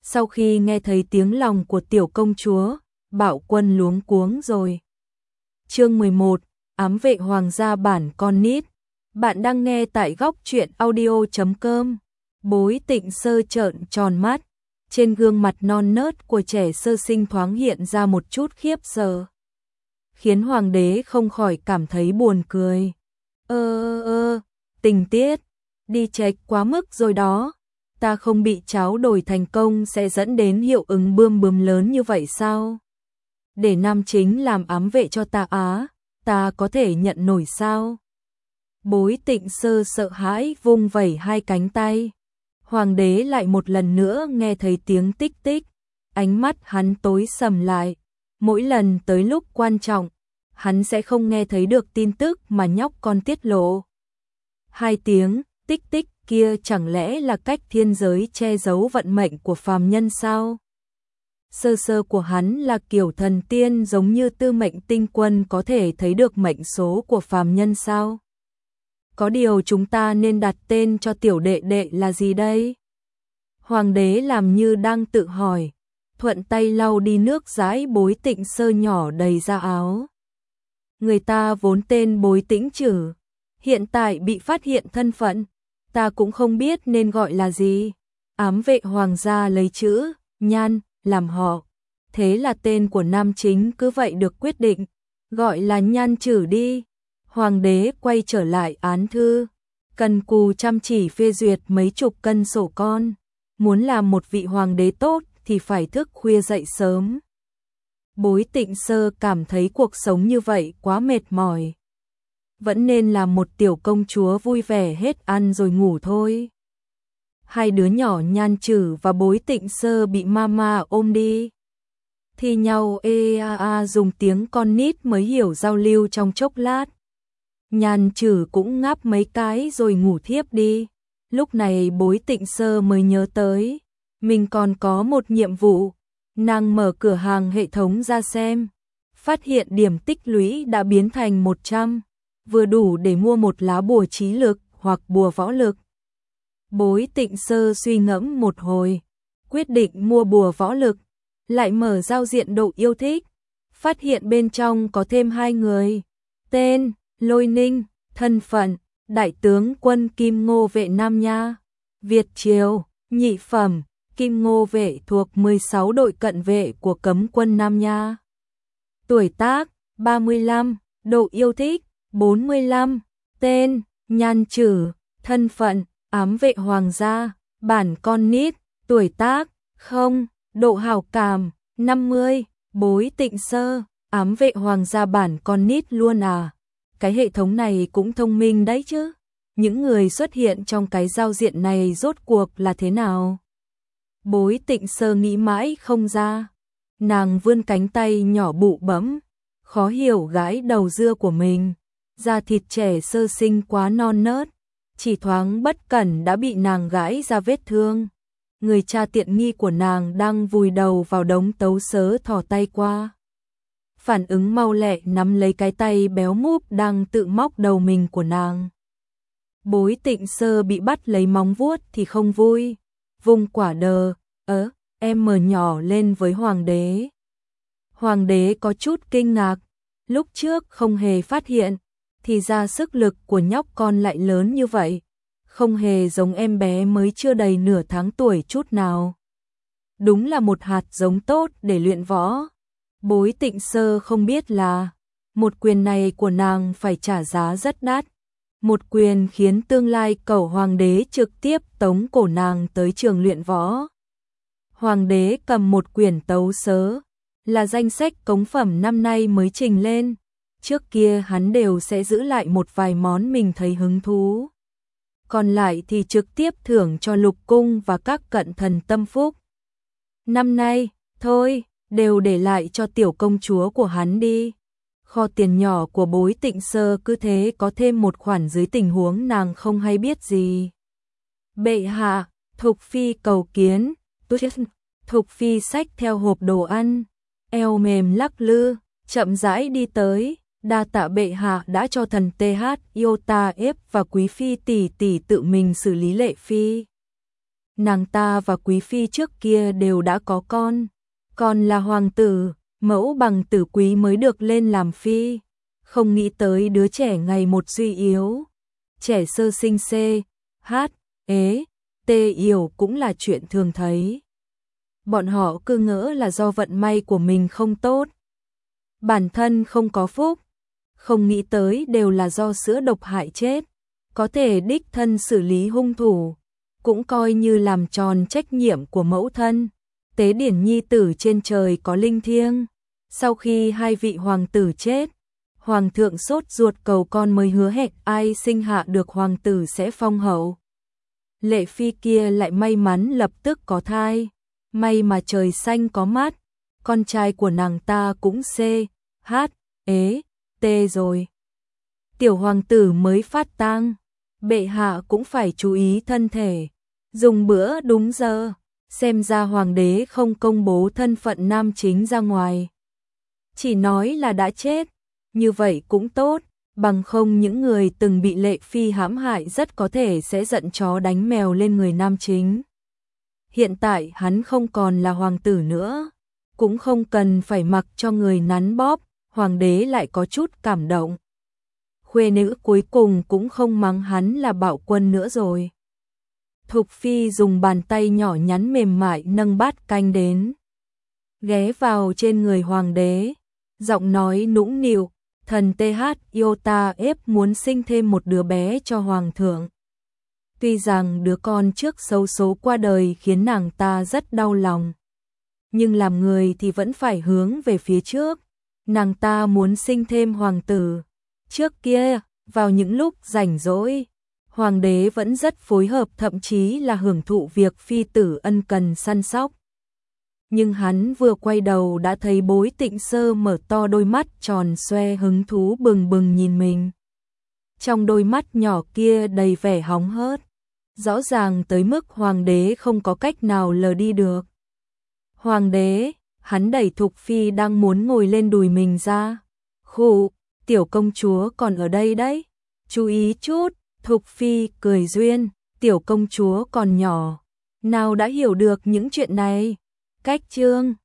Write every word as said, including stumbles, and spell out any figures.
Sau khi nghe thấy tiếng lòng của tiểu công chúa, Bạo Quân luống cuống rồi. Chương mười một, ám vệ hoàng gia bản con nít. Bạn đang nghe tại góc truyện audio chấm com. Bối Tịnh Sơ trợn tròn mắt, trên gương mặt non nớt của trẻ sơ sinh thoáng hiện ra một chút khiếp sợ, khiến hoàng đế không khỏi cảm thấy buồn cười. Ơ ơ ơ, tình tiết đi chệch quá mức rồi đó. Ta không bị tráo đổi thành công sẽ dẫn đến hiệu ứng bươm bướm lớn như vậy sao? Để nam chính làm ám vệ cho ta á, ta có thể nhận nổi sao? Bối Tịnh Sơ sợ hãi vung vẩy hai cánh tay. Hoàng đế lại một lần nữa nghe thấy tiếng tích tích, ánh mắt hắn tối sầm lại. Mỗi lần tới lúc quan trọng, hắn sẽ không nghe thấy được tin tức mà nhóc con tiết lộ. Hai tiếng tích tích kia chẳng lẽ là cách thiên giới che giấu vận mệnh của phàm nhân sao? Sơ sơ của hắn là kiểu thần tiên giống như Tư Mệnh Tinh Quân có thể thấy được mệnh số của phàm nhân sao? Có điều chúng ta nên đặt tên cho tiểu đệ đệ là gì đây? Hoàng đế làm như đang tự hỏi, thuận tay lau đi nước dãi Bối Tịnh Sơ nhỏ đầy ra áo. Người ta vốn tên Bối Tĩnh Trử, hiện tại bị phát hiện thân phận, ta cũng không biết nên gọi là gì. Ám vệ hoàng gia lấy chữ Nhan làm họ, thế là tên của nam chính cứ vậy được quyết định, gọi là Nhan Trử đi. Hoàng đế quay trở lại án thư, cần cù chăm chỉ phê duyệt mấy chục cân sổ con. Muốn làm một vị hoàng đế tốt thì phải thức khuya dậy sớm. Bối Tịnh Sơ cảm thấy cuộc sống như vậy quá mệt mỏi. Vẫn nên làm một tiểu công chúa vui vẻ hết ăn rồi ngủ thôi. Hai đứa nhỏ Nhan Trử và Bối Tịnh Sơ bị mama ôm đi. Thì nhau ê a a dùng tiếng con nít mới hiểu giao lưu trong chốc lát. Nhan Trử cũng ngáp mấy cái rồi ngủ thiếp đi. Lúc này Bối Tịnh Sơ mới nhớ tới, mình còn có một nhiệm vụ. Nàng mở cửa hàng hệ thống ra xem, phát hiện điểm tích lũy đã biến thành một trăm, vừa đủ để mua một lá bùa trí lực hoặc bùa võ lực. Bối Tịnh Sơ suy ngẫm một hồi, quyết định mua bùa võ lực, lại mở giao diện độ yêu thích, phát hiện bên trong có thêm hai người, tên Lôi Ninh, thân phận đại tướng quân Kim Ngô vệ Nam Nha, Việt Triều, nhị phẩm, Kim Ngô vệ thuộc mười sáu đội cận vệ của cấm quân Nam Nha. Tuổi tác ba mươi lăm, độ yêu thích bốn mươi lăm, tên Nhan Trử, thân phận ám vệ hoàng gia, bản con nít, tuổi tác không, độ hảo cảm năm mươi. Bối Tịnh Sơ, ám vệ hoàng gia bản con nít luôn à? Cái hệ thống này cũng thông minh đấy chứ. Những người xuất hiện trong cái giao diện này rốt cuộc là thế nào? Bối Tịnh Sơ nghĩ mãi không ra. Nàng vươn cánh tay nhỏ bụ bẫm, khó hiểu gãi đầu dưa của mình. Da thịt trẻ sơ sinh quá non nớt, chỉ thoáng bất cẩn đã bị nàng gãi ra vết thương. Người cha tiện nghi của nàng đang vùi đầu vào đống tấu sớ thò tay qua. Phản ứng mau lẹ nắm lấy cái tay béo múp đang tự móc đầu mình của nàng. Bối Tịnh Sơ bị bắt lấy móng vuốt thì không vui, vùng quả đờ, ớ, em mở nhỏ lên với hoàng đế. Hoàng đế có chút kinh ngạc, lúc trước không hề phát hiện, thì ra sức lực của nhóc con lại lớn như vậy, không hề giống em bé mới chưa đầy nửa tháng tuổi chút nào. Đúng là một hạt giống tốt để luyện võ. Bối Tịnh Sơ không biết là, một quyền này của nàng phải trả giá rất đắt. Một quyền khiến tương lai cẩu hoàng đế trực tiếp tống cổ nàng tới trường luyện võ. Hoàng đế cầm một quyển tấu sớ, là danh sách cống phẩm năm nay mới trình lên. Trước kia hắn đều sẽ giữ lại một vài món mình thấy hứng thú, còn lại thì trực tiếp thưởng cho lục cung và các cận thần tâm phúc. Năm nay, thôi, đều để lại cho tiểu công chúa của hắn đi. Kho tiền nhỏ của Bối Tịnh Sơ cứ thế có thêm một khoản dưới tình huống nàng không hay biết gì. Bệ hạ, Thục Phi cầu kiến. Thục Phi xách theo hộp đồ ăn, eo mềm lắc lư, chậm rãi đi tới. Đa tạ bệ hạ đã cho thần tê hát Iota ép và quý phi tỷ tỷ tự mình xử lý lệ phi. Nàng ta và quý phi trước kia đều đã có con, còn là hoàng tử, mẫu bằng tử quý mới được lên làm phi. Không nghĩ tới đứa trẻ ngày một suy yếu. Trẻ sơ sinh C, H, ế, T yểu cũng là chuyện thường thấy. Bọn họ cứ ngỡ là do vận may của mình không tốt, bản thân không có phúc, không nghĩ tới đều là do sữa độc hại chết. Có thể đích thân xử lý hung thủ, cũng coi như làm tròn trách nhiệm của mẫu thân. Tế điển nhi tử trên trời có linh thiêng. Sau khi hai vị hoàng tử chết, hoàng thượng sốt ruột cầu con mới hứa hẹn ai sinh hạ được hoàng tử sẽ phong hậu. Lệ phi kia lại may mắn lập tức có thai, may mà trời xanh có mắt, con trai của nàng ta cũng C, H, ế, T rồi. Tiểu hoàng tử mới phát tang, bệ hạ cũng phải chú ý thân thể, dùng bữa đúng giờ. Xem ra hoàng đế không công bố thân phận nam chính ra ngoài, chỉ nói là đã chết, như vậy cũng tốt, bằng không những người từng bị Lệ phi hãm hại rất có thể sẽ giận chó đánh mèo lên người nam chính. Hiện tại hắn không còn là hoàng tử nữa, cũng không cần phải mặc cho người nắn bóp, hoàng đế lại có chút cảm động. Khuê nữ cuối cùng cũng không mắng hắn là bạo quân nữa rồi. Thục phi dùng bàn tay nhỏ nhắn mềm mại nâng bát canh đến, ghé vào trên người hoàng đế, giọng nói nũng nịu, thần T H Iota ép muốn sinh thêm một đứa bé cho hoàng thượng. Tuy rằng đứa con trước xấu số qua đời khiến nàng ta rất đau lòng, nhưng làm người thì vẫn phải hướng về phía trước. Nàng ta muốn sinh thêm hoàng tử. Trước kia, vào những lúc rảnh rỗi, hoàng đế vẫn rất phối hợp, thậm chí là hưởng thụ việc phi tử ân cần săn sóc. Nhưng hắn vừa quay đầu đã thấy Bối Tịnh Sơ mở to đôi mắt tròn xoe hứng thú bừng bừng nhìn mình. Trong đôi mắt nhỏ kia đầy vẻ hóng hớt, rõ ràng tới mức hoàng đế không có cách nào lờ đi được. Hoàng đế, hắn đẩy Thục phi đang muốn ngồi lên đùi mình ra. Khụ, tiểu công chúa còn ở đây đấy, chú ý chút. Thục phi cười duyên, tiểu công chúa còn nhỏ, nào đã hiểu được những chuyện này. Cách chương